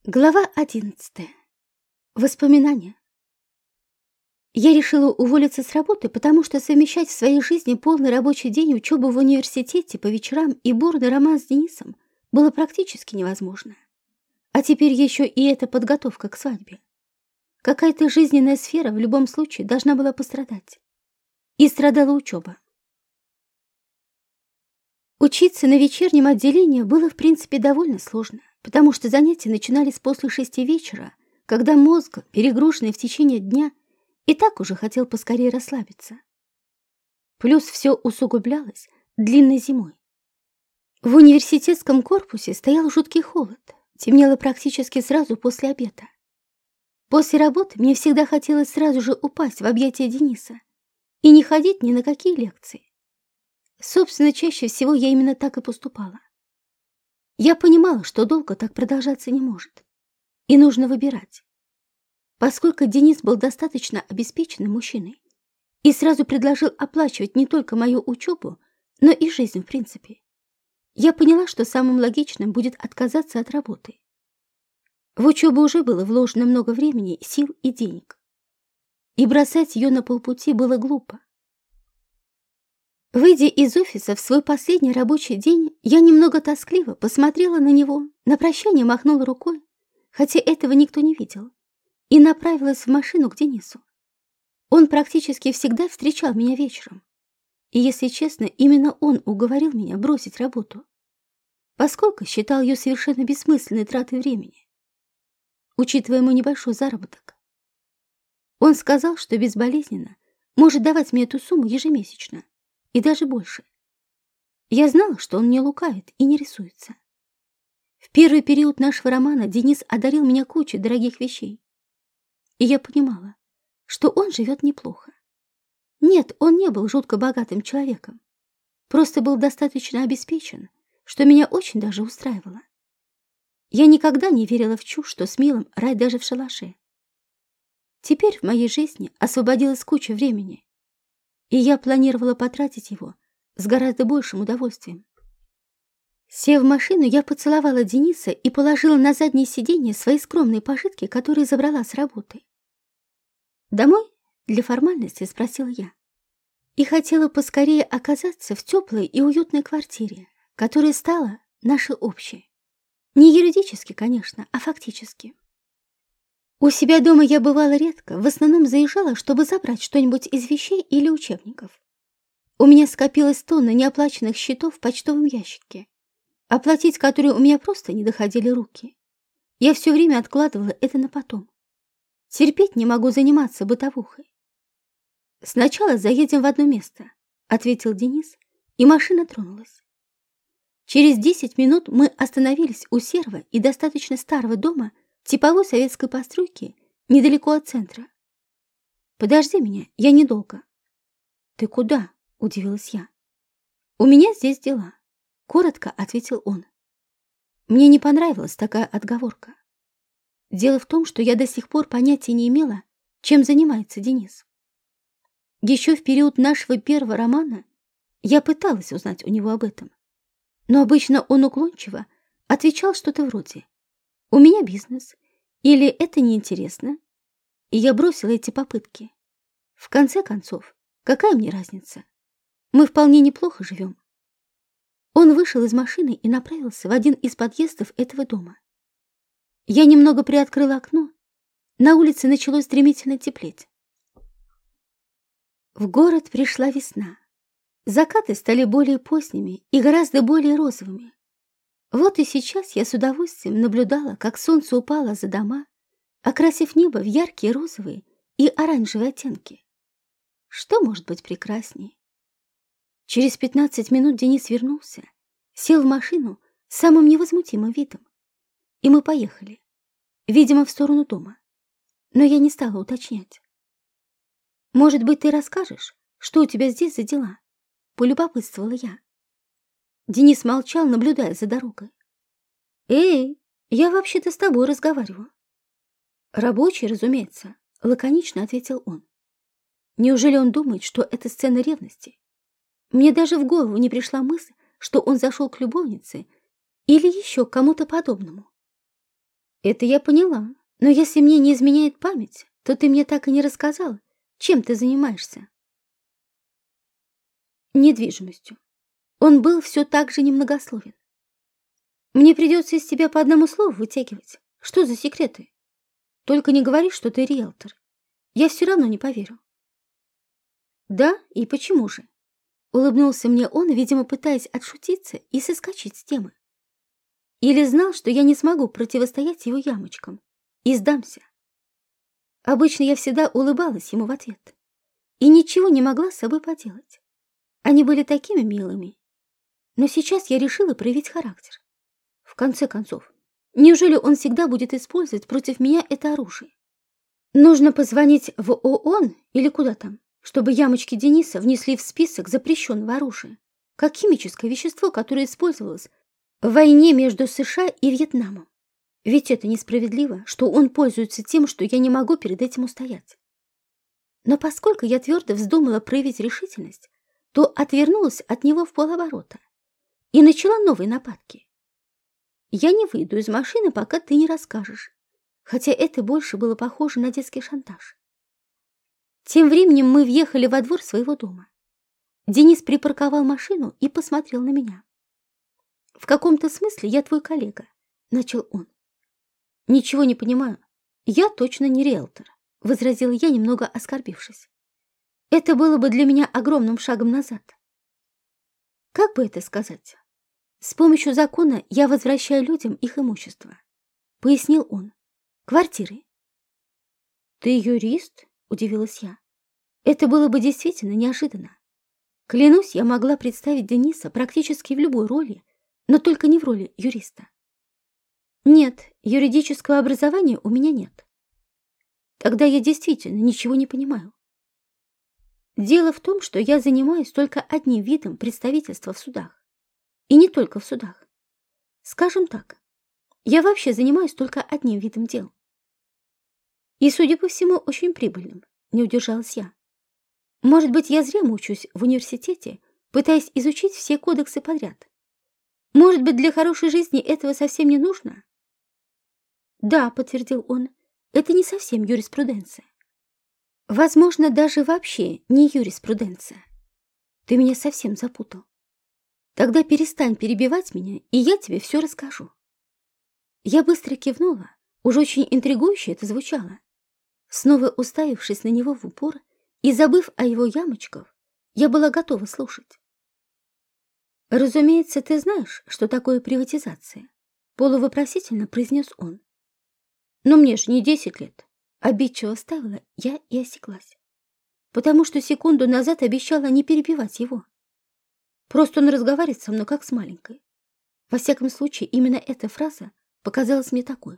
Глава 11. Воспоминания. Я решила уволиться с работы, потому что совмещать в своей жизни полный рабочий день, учебу в университете по вечерам и бурный роман с Денисом было практически невозможно. А теперь еще и эта подготовка к свадьбе. Какая-то жизненная сфера в любом случае должна была пострадать. И страдала учеба. Учиться на вечернем отделении было, в принципе, довольно сложно, потому что занятия начинались после 6 вечера, когда мозг, перегруженный в течение дня, и так уже хотел поскорее расслабиться. Плюс все усугублялось длинной зимой. В университетском корпусе стоял жуткий холод, темнело практически сразу после обеда. После работы мне всегда хотелось сразу же упасть в объятия Дениса и не ходить ни на какие лекции. Собственно, чаще всего я именно так и поступала. Я понимала, что долго так продолжаться не может, и нужно выбирать. Поскольку Денис был достаточно обеспеченным мужчиной и сразу предложил оплачивать не только мою учебу, но и жизнь в принципе, я поняла, что самым логичным будет отказаться от работы. В учебу уже было вложено много времени, сил и денег, и бросать ее на полпути было глупо. Выйдя из офиса в свой последний рабочий день, я немного тоскливо посмотрела на него, на прощание махнула рукой, хотя этого никто не видел, и направилась в машину к Денису. Он практически всегда встречал меня вечером, и, если честно, именно он уговорил меня бросить работу, поскольку считал ее совершенно бессмысленной тратой времени, учитывая мой небольшой заработок. Он сказал, что безболезненно может давать мне эту сумму ежемесячно, и даже больше. Я знала, что он не лукавит и не рисуется. В первый период нашего романа Денис одарил меня кучей дорогих вещей. И я понимала, что он живет неплохо. Нет, он не был жутко богатым человеком. Просто был достаточно обеспечен, что меня очень даже устраивало. Я никогда не верила в чушь, что с милым рай даже в шалаше. Теперь в моей жизни освободилась куча времени, и я планировала потратить его с гораздо большим удовольствием. Сев в машину, я поцеловала Дениса и положила на заднее сиденье свои скромные пожитки, которые забрала с работы. «Домой?» — для формальности спросила я. И хотела поскорее оказаться в теплой и уютной квартире, которая стала нашей общей. Не юридически, конечно, а фактически. У себя дома я бывала редко, в основном заезжала, чтобы забрать что-нибудь из вещей или учебников. У меня скопилась тонна неоплаченных счетов в почтовом ящике, оплатить которые у меня просто не доходили руки. Я все время откладывала это на потом. Терпеть не могу заниматься бытовухой. «Сначала заедем в одно место», — ответил Денис, и машина тронулась. Через 10 минут мы остановились у серого и достаточно старого дома типовой советской постройки недалеко от центра. «Подожди меня, я недолго». «Ты куда?» — удивилась я. «У меня здесь дела», — коротко ответил он. Мне не понравилась такая отговорка. Дело в том, что я до сих пор понятия не имела, чем занимается Денис. Еще в период нашего первого романа я пыталась узнать у него об этом, но обычно он уклончиво отвечал что-то вроде: «У меня бизнес», или «это неинтересно», и я бросила эти попытки. В конце концов, какая мне разница? Мы вполне неплохо живем. Он вышел из машины и направился в один из подъездов этого дома. Я немного приоткрыла окно. На улице началось стремительно теплеть. В город пришла весна. Закаты стали более поздними и гораздо более розовыми. Вот и сейчас я с удовольствием наблюдала, как солнце упало за дома, окрасив небо в яркие розовые и оранжевые оттенки. Что может быть прекраснее? Через 15 минут Денис вернулся, сел в машину с самым невозмутимым видом, и мы поехали, видимо, в сторону дома. Но я не стала уточнять. «Может быть, ты расскажешь, что у тебя здесь за дела?» — полюбопытствовала я. Денис молчал, наблюдая за дорогой. «Эй, я вообще-то с тобой разговариваю». «Рабочий, разумеется», — лаконично ответил он. «Неужели он думает, что это сцена ревности? Мне даже в голову не пришла мысль, что он зашел к любовнице или еще к кому-то подобному». Это я поняла, но если мне не изменяет память, то ты мне так и не рассказала, чем ты занимаешься. Недвижимостью. Он был все так же немногословен. Мне придется из тебя по одному слову вытягивать. Что за секреты? Только не говори, что ты риэлтор. Я все равно не поверю. Да, и почему же? Улыбнулся мне он, видимо, пытаясь отшутиться и соскочить с темы. Или знал, что я не смогу противостоять его ямочкам, и сдамся. Обычно я всегда улыбалась ему в ответ и ничего не могла с собой поделать. Они были такими милыми. Но сейчас я решила проявить характер. В конце концов, неужели он всегда будет использовать против меня это оружие? Нужно позвонить в ООН или куда там, чтобы ямочки Дениса внесли в список запрещенного оружия, как химическое вещество, которое использовалось в войне между США и Вьетнамом. Ведь это несправедливо, что он пользуется тем, что я не могу перед этим устоять. Но поскольку я твердо вздумала проявить решительность, то отвернулась от него в полоборота и начала новые нападки. Я не выйду из машины, пока ты не расскажешь, хотя это больше было похоже на детский шантаж. Тем временем мы въехали во двор своего дома. Денис припарковал машину и посмотрел на меня. «В каком-то смысле я твой коллега», — начал он. «Ничего не понимаю. Я точно не риэлтор», — возразила я, немного оскорбившись. «Это было бы для меня огромным шагом назад». Как бы это сказать? С помощью закона я возвращаю людям их имущество, пояснил он. Квартиры. Ты юрист? Удивилась я. Это было бы действительно неожиданно. Клянусь, я могла представить Дениса практически в любой роли, но только не в роли юриста. Нет, юридического образования у меня нет. Тогда я действительно ничего не понимаю. Дело в том, что я занимаюсь только одним видом представительства в судах. И не только в судах. Скажем так, я вообще занимаюсь только одним видом дел. И, судя по всему, очень прибыльным, не удержалась я. Может быть, я зря мучусь в университете, пытаясь изучить все кодексы подряд. Может быть, для хорошей жизни этого совсем не нужно? Да, подтвердил он, это не совсем юриспруденция. Возможно, даже вообще не юриспруденция. Ты меня совсем запутал. Тогда перестань перебивать меня, и я тебе все расскажу. Я быстро кивнула, уж очень интригующе это звучало. Снова уставившись на него в упор и забыв о его ямочках, я была готова слушать. «Разумеется, ты знаешь, что такое приватизация», — полувопросительно произнес он. «Но мне же не 10 лет», — обидчиво вставила я и осеклась, потому что секунду назад обещала не перебивать его. Просто он разговаривает со мной, как с маленькой. Во всяком случае, именно эта фраза показалась мне такой.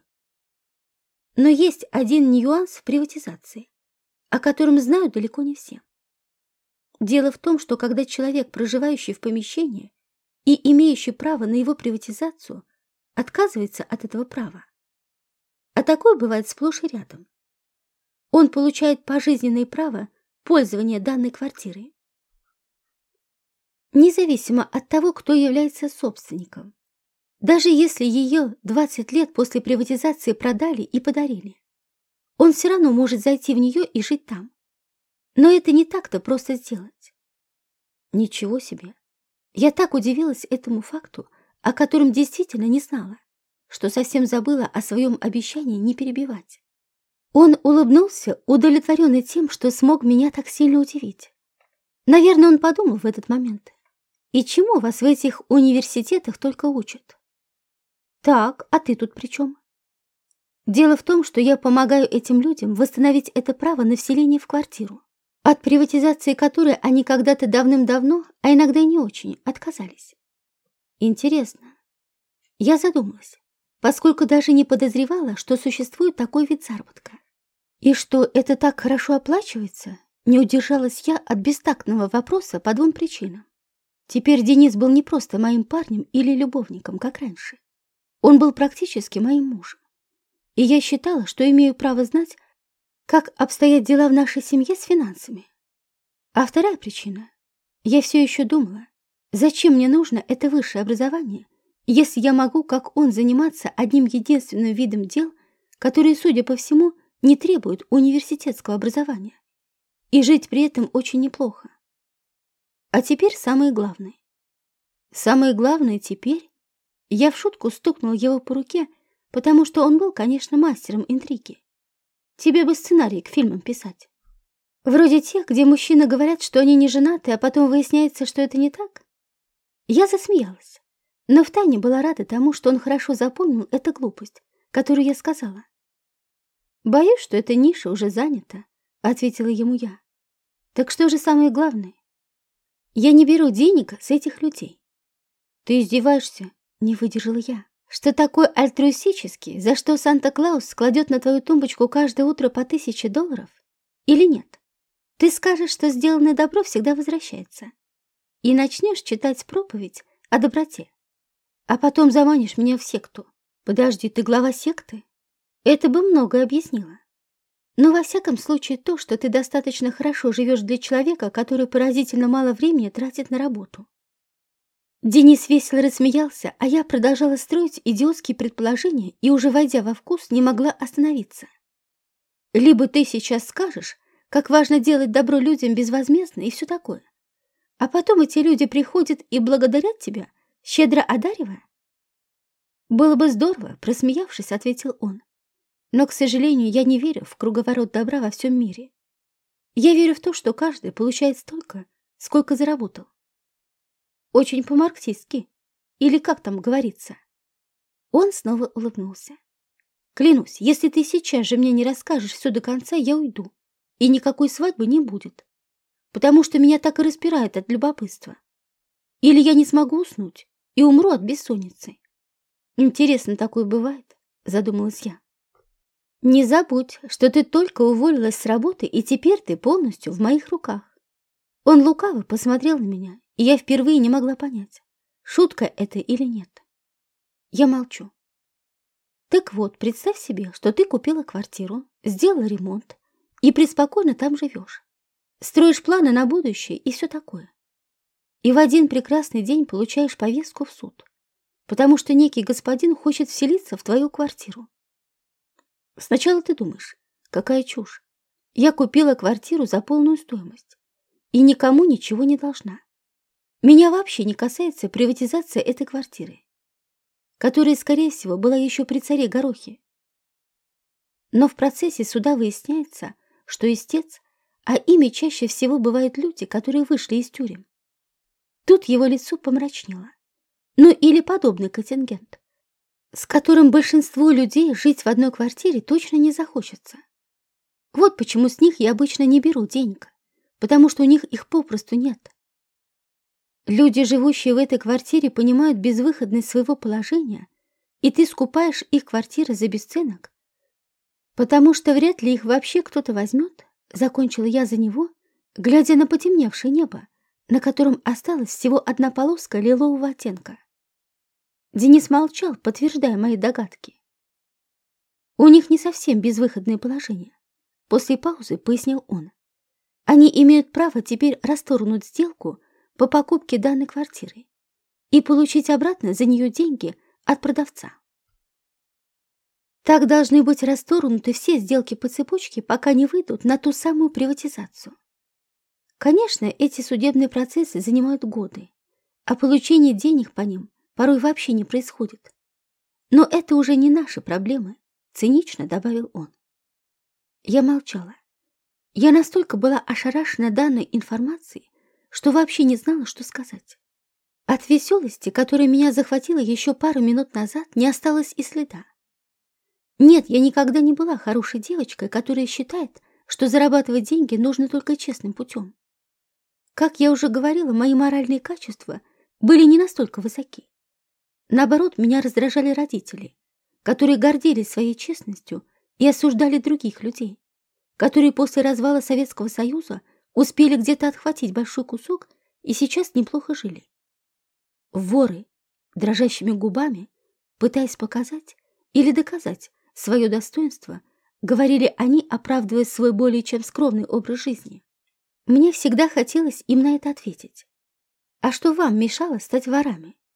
Но есть один нюанс в приватизации, о котором знают далеко не все. Дело в том, что когда человек, проживающий в помещении и имеющий право на его приватизацию, отказывается от этого права, а такое бывает сплошь и рядом, он получает пожизненное право пользования данной квартирой, независимо от того, кто является собственником. Даже если ее 20 лет после приватизации продали и подарили, он все равно может зайти в нее и жить там. Но это не так-то просто сделать. Ничего себе! Я так удивилась этому факту, о котором действительно не знала, что совсем забыла о своем обещании не перебивать. Он улыбнулся, удовлетворенный тем, что смог меня так сильно удивить. Наверное, он подумал в этот момент: и чему вас в этих университетах только учат? Так, а ты тут при чем? Дело в том, что я помогаю этим людям восстановить это право на вселение в квартиру, от приватизации которой они когда-то давным-давно, а иногда и не очень, отказались. Интересно. Я задумалась, поскольку даже не подозревала, что существует такой вид заработка. И что это так хорошо оплачивается, не удержалась я от бестактного вопроса по двум причинам. Теперь Денис был не просто моим парнем или любовником, как раньше. Он был практически моим мужем. И я считала, что имею право знать, как обстоят дела в нашей семье с финансами. А вторая причина. Я все еще думала, зачем мне нужно это высшее образование, Если я могу, как он, заниматься одним единственным видом дел, которые, судя по всему, не требуют университетского образования, и жить при этом очень неплохо. А теперь самое главное. Самое главное теперь... Я в шутку стукнул его по руке, потому что он был, конечно, мастером интриги. Тебе бы сценарий к фильмам писать. Вроде тех, где мужчины говорят, что они не женаты, а потом выясняется, что это не так. Я засмеялась, но втайне была рада тому, что он хорошо запомнил эту глупость, которую я сказала. «Боюсь, что эта ниша уже занята», — ответила ему я. «Так что же самое главное? Я не беру денег с этих людей». «Ты издеваешься?» — не выдержала я. «Что такое альтруистический, за что Санта-Клаус кладет на твою тумбочку каждое утро по $1000? Или нет? Ты скажешь, что сделанное добро всегда возвращается, и начнешь читать проповедь о доброте, а потом заманишь меня в секту. Подожди, ты глава секты? Это бы многое объяснило. Но во всяком случае то, что ты достаточно хорошо живешь для человека, который поразительно мало времени тратит на работу». Денис весело рассмеялся, а я продолжала строить идиотские предположения и, уже войдя во вкус, не могла остановиться. Либо ты сейчас скажешь, как важно делать добро людям безвозмездно и все такое, а потом эти люди приходят и благодарят тебя, щедро одаривая. «Было бы здорово», — просмеявшись, ответил он. «Но, к сожалению, я не верю в круговорот добра во всем мире. Я верю в то, что каждый получает столько, сколько заработал. Очень по-марксистски. Или как там говорится?» Он снова улыбнулся. «Клянусь, если ты сейчас же мне не расскажешь все до конца, я уйду, и никакой свадьбы не будет, потому что меня так и распирает от любопытства. Или я не смогу уснуть и умру от бессонницы. Интересно, такое бывает?» — задумалась я. «Не забудь, что ты только уволилась с работы, и теперь ты полностью в моих руках». Он лукаво посмотрел на меня, и я впервые не могла понять, шутка это или нет. Я молчу. «Так вот, представь себе, что ты купила квартиру, сделала ремонт и преспокойно там живешь. Строишь планы на будущее и все такое. И в один прекрасный день получаешь повестку в суд, потому что некий господин хочет вселиться в твою квартиру. Сначала ты думаешь, какая чушь. Я купила квартиру за полную стоимость и никому ничего не должна. Меня вообще не касается приватизация этой квартиры, которая, скорее всего, была еще при царе Горохе. Но в процессе суда выясняется, что истец, а ими чаще всего бывают люди, которые вышли из тюрем. Тут его лицо помрачнело. Ну или подобный контингент, с которым большинству людей жить в одной квартире точно не захочется. Вот почему с них я обычно не беру денег, потому что у них их попросту нет. Люди, живущие в этой квартире, понимают безвыходность своего положения, и ты скупаешь их квартиры за бесценок, потому что вряд ли их вообще кто-то возьмет, закончила я за него, глядя на потемневшее небо, на котором осталась всего одна полоска лилового оттенка. Денис молчал, подтверждая мои догадки. У них не совсем безвыходное положение. После паузы пояснил он. Они имеют право теперь расторгнуть сделку по покупке данной квартиры и получить обратно за нее деньги от продавца. Так должны быть расторгнуты все сделки по цепочке, пока не выйдут на ту самую приватизацию. Конечно, эти судебные процессы занимают годы, а получение денег по ним порой вообще не происходит. Но это уже не наши проблемы, цинично добавил он. Я молчала. Я настолько была ошарашена данной информацией, что вообще не знала, что сказать. От веселости, которая меня захватила еще пару минут назад, не осталось и следа. Нет, я никогда не была хорошей девочкой, которая считает, что зарабатывать деньги нужно только честным путем. Как я уже говорила, мои моральные качества были не настолько высоки. Наоборот, меня раздражали родители, которые гордились своей честностью и осуждали других людей, которые после развала Советского Союза успели где-то отхватить большой кусок и сейчас неплохо жили. Воры, дрожащими губами, пытаясь показать или доказать свое достоинство, говорили они, оправдывая свой более чем скромный образ жизни. Мне всегда хотелось им на это ответить. А что вам мешало стать ворами?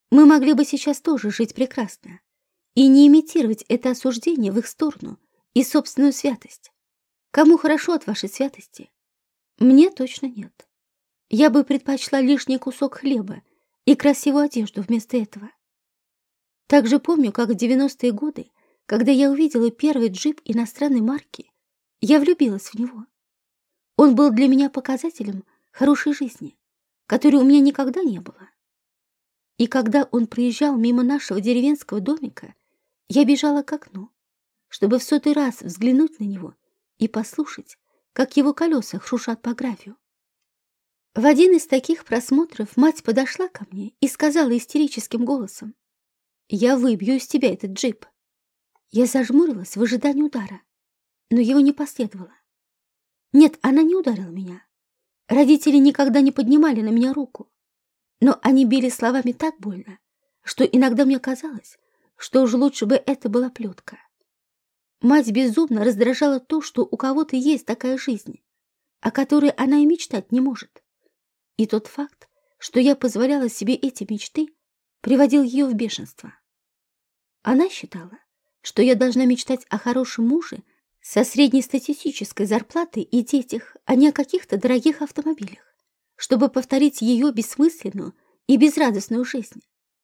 Мы могли бы сейчас тоже жить прекрасно и не имитировать это осуждение в их сторону и собственную святость. Кому хорошо от вашей святости? Мне точно нет. Я бы предпочла лишний кусок хлеба и красивую одежду вместо этого. Также помню, как в 90-е годы, когда я увидела первый джип иностранной марки, я влюбилась в него. Он был для меня показателем хорошей жизни, которой у меня никогда не было. И когда он проезжал мимо нашего деревенского домика, я бежала к окну, чтобы в 100-й раз взглянуть на него и послушать, как его колеса шуршат по гравию. В один из таких просмотров мать подошла ко мне и сказала истерическим голосом: «Я выбью из тебя этот джип». Я зажмурилась в ожидании удара, но его не последовало. Нет, она не ударила меня. Родители никогда не поднимали на меня руку, но они били словами так больно, что иногда мне казалось, что уж лучше бы это была плетка. Мать безумно раздражала то, что у кого-то есть такая жизнь, о которой она и мечтать не может. И тот факт, что я позволяла себе эти мечты, приводил ее в бешенство. Она считала, что я должна мечтать о хорошем муже со среднестатистической зарплатой и детях, а не о каких-то дорогих автомобилях, чтобы повторить ее бессмысленную и безрадостную жизнь.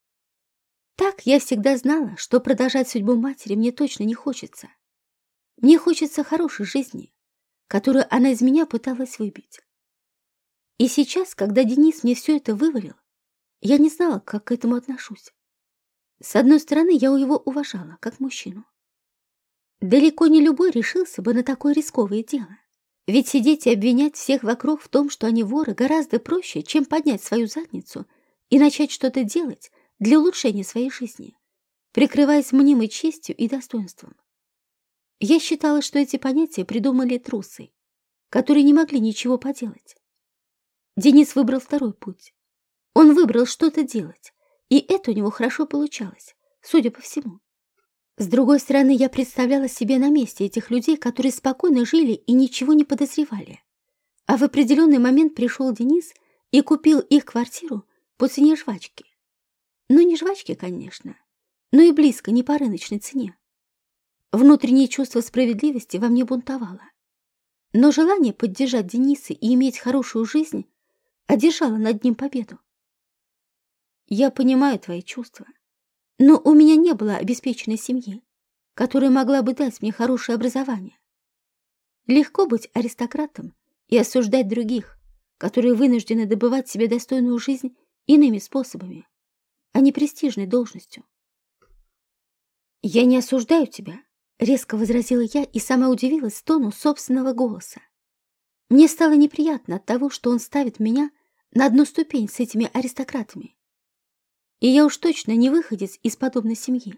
Так я всегда знала, что продолжать судьбу матери мне точно не хочется. Мне хочется хорошей жизни, которую она из меня пыталась выбить. И сейчас, когда Денис мне все это вывалил, я не знала, как к этому отношусь. С одной стороны, я его уважала, как мужчину. Далеко не любой решился бы на такое рисковое дело. Ведь сидеть и обвинять всех вокруг в том, что они воры, гораздо проще, чем поднять свою задницу и начать что-то делать для улучшения своей жизни, прикрываясь мнимой честью и достоинством. Я считала, что эти понятия придумали трусы, которые не могли ничего поделать. Денис выбрал второй путь. Он выбрал что-то делать, и это у него хорошо получалось, судя по всему. С другой стороны, я представляла себе на месте этих людей, которые спокойно жили и ничего не подозревали. А в определенный момент пришел Денис и купил их квартиру по цене жвачки. Ну, не жвачки, конечно, но и близко не по рыночной цене. Внутреннее чувство справедливости во мне бунтовало. Но желание поддержать Дениса и иметь хорошую жизнь одержало над ним победу. Я понимаю твои чувства, но у меня не было обеспеченной семьи, которая могла бы дать мне хорошее образование. Легко быть аристократом и осуждать других, которые вынуждены добывать себе достойную жизнь иными способами, а не престижной должностью. «Я не осуждаю тебя», — резко возразила я и сама удивилась тону собственного голоса. Мне стало неприятно от того, что он ставит меня на одну ступень с этими аристократами. И я уж точно не выходец из подобной семьи.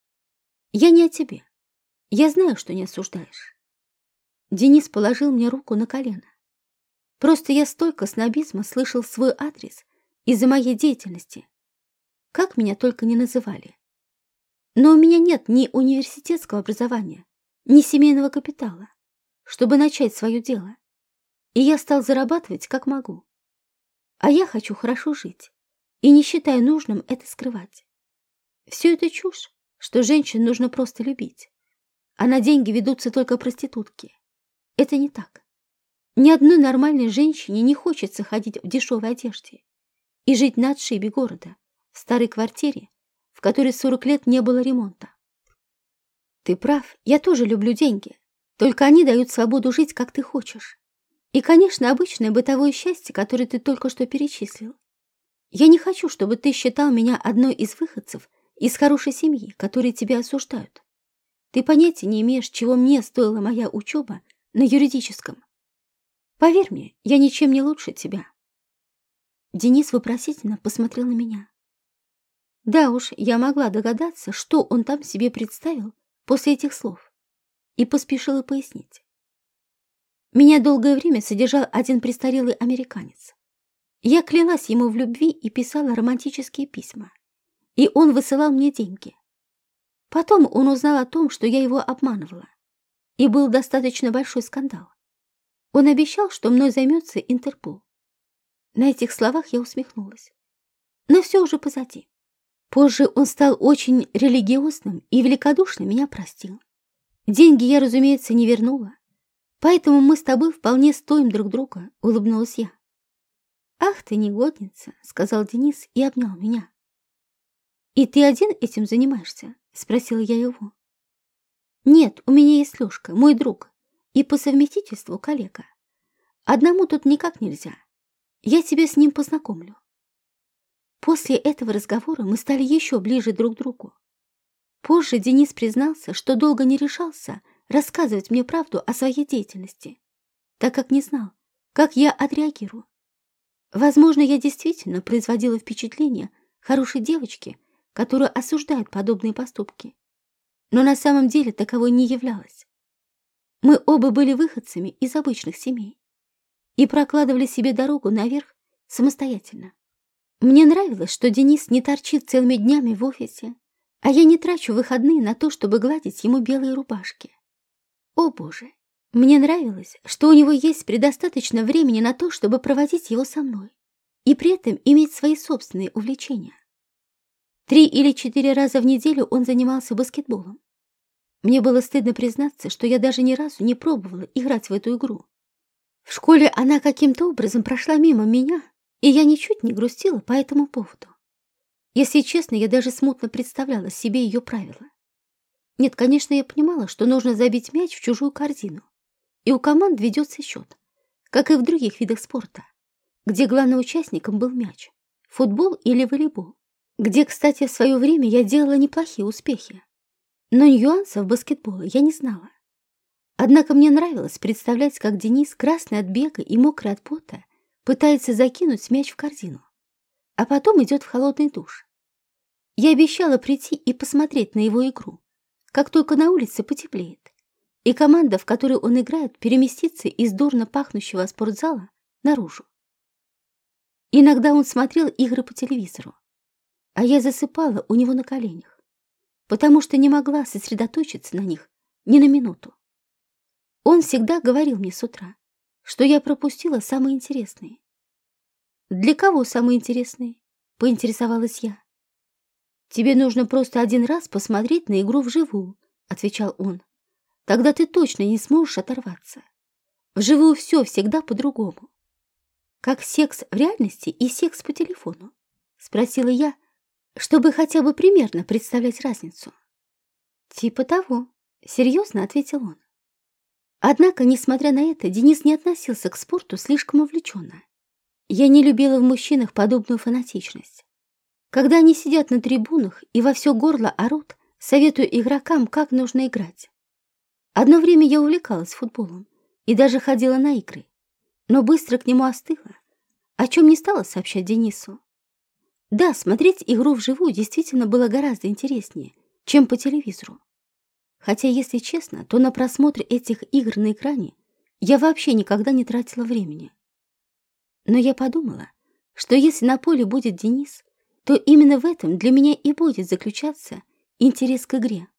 Я не о тебе. Я знаю, что не осуждаешь. Денис положил мне руку на колено. Просто я столько снобизма слышал в свой адрес из-за моей деятельности. Как меня только не называли. Но у меня нет ни университетского образования, ни семейного капитала, чтобы начать свое дело. И я стал зарабатывать, как могу. А я хочу хорошо жить и не считаю нужным это скрывать. Все это чушь, что женщин нужно просто любить, а на деньги ведутся только проститутки. Это не так. Ни одной нормальной женщине не хочется ходить в дешевой одежде и жить на отшибе города, в старой квартире, в которой 40 лет не было ремонта. Ты прав, я тоже люблю деньги, только они дают свободу жить, как ты хочешь. И, конечно, обычное бытовое счастье, которое ты только что перечислил. Я не хочу, чтобы ты считал меня одной из выходцев из хорошей семьи, которые тебя осуждают. Ты понятия не имеешь, чего мне стоила моя учеба на юридическом. Поверь мне, я ничем не лучше тебя. Денис вопросительно посмотрел на меня. Да уж, я могла догадаться, что он там себе представил после этих слов, и поспешила пояснить. Меня долгое время содержал один престарелый американец. Я клялась ему в любви и писала романтические письма, и он высылал мне деньги. Потом он узнал о том, что я его обманывала, и был достаточно большой скандал. Он обещал, что мной займется Интерпол. На этих словах я усмехнулась. Но все уже позади. Позже он стал очень религиозным и великодушно меня простил. Деньги я, разумеется, не вернула, поэтому мы с тобой вполне стоим друг друга, улыбнулась я. Ах ты негодница, сказал Денис и обнял меня. И ты один этим занимаешься? Спросила я его. Нет, у меня есть Лёшка, мой друг, и по совместительству коллега. Одному тут никак нельзя. Я тебя с ним познакомлю. После этого разговора мы стали еще ближе друг к другу. Позже Денис признался, что долго не решался рассказывать мне правду о своей деятельности, так как не знал, как я отреагирую. Возможно, я действительно производила впечатление хорошей девочки, которая осуждает подобные поступки. Но на самом деле таковой не являлась. Мы оба были выходцами из обычных семей и прокладывали себе дорогу наверх самостоятельно. Мне нравилось, что Денис не торчит целыми днями в офисе, а я не трачу выходные на то, чтобы гладить ему белые рубашки. О, Боже! Мне нравилось, что у него есть предостаточно времени на то, чтобы проводить его со мной, и при этом иметь свои собственные увлечения. 3 или 4 раза в неделю он занимался баскетболом. Мне было стыдно признаться, что я даже ни разу не пробовала играть в эту игру. В школе она каким-то образом прошла мимо меня, и я ничуть не грустила по этому поводу. Если честно, я даже смутно представляла себе ее правила. Нет, конечно, я понимала, что нужно забить мяч в чужую корзину, и у команд ведется счет, как и в других видах спорта, где главным участником был мяч, футбол или волейбол, где, кстати, в свое время я делала неплохие успехи. Но нюансов баскетбола я не знала. Однако мне нравилось представлять, как Денис, красный от бега и мокрый от пота, пытается закинуть мяч в корзину, а потом идет в холодный душ. Я обещала прийти и посмотреть на его игру, как только на улице потеплеет, и команда, в которой он играет, переместится из дурно пахнущего спортзала наружу. Иногда он смотрел игры по телевизору, а я засыпала у него на коленях, потому что не могла сосредоточиться на них ни на минуту. Он всегда говорил мне с утра, что я пропустила самые интересные. «Для кого самые интересные?» — поинтересовалась я. «Тебе нужно просто один раз посмотреть на игру вживую», — отвечал он. «Тогда ты точно не сможешь оторваться. Вживую все всегда по-другому». «Как секс в реальности и секс по телефону?» — спросила я, чтобы хотя бы примерно представлять разницу. «Типа того», — серьезно ответил он. Однако, несмотря на это, Денис не относился к спорту слишком увлеченно. Я не любила в мужчинах подобную фанатичность. Когда они сидят на трибунах и во все горло орут, советую игрокам, как нужно играть. Одно время я увлекалась футболом и даже ходила на игры, но быстро к нему остыла, о чем не стала сообщать Денису. Да, смотреть игру вживую действительно было гораздо интереснее, чем по телевизору. Хотя, если честно, то на просмотр этих игр на экране я вообще никогда не тратила времени. Но я подумала, что если на поле будет Денис, то именно в этом для меня и будет заключаться интерес к игре.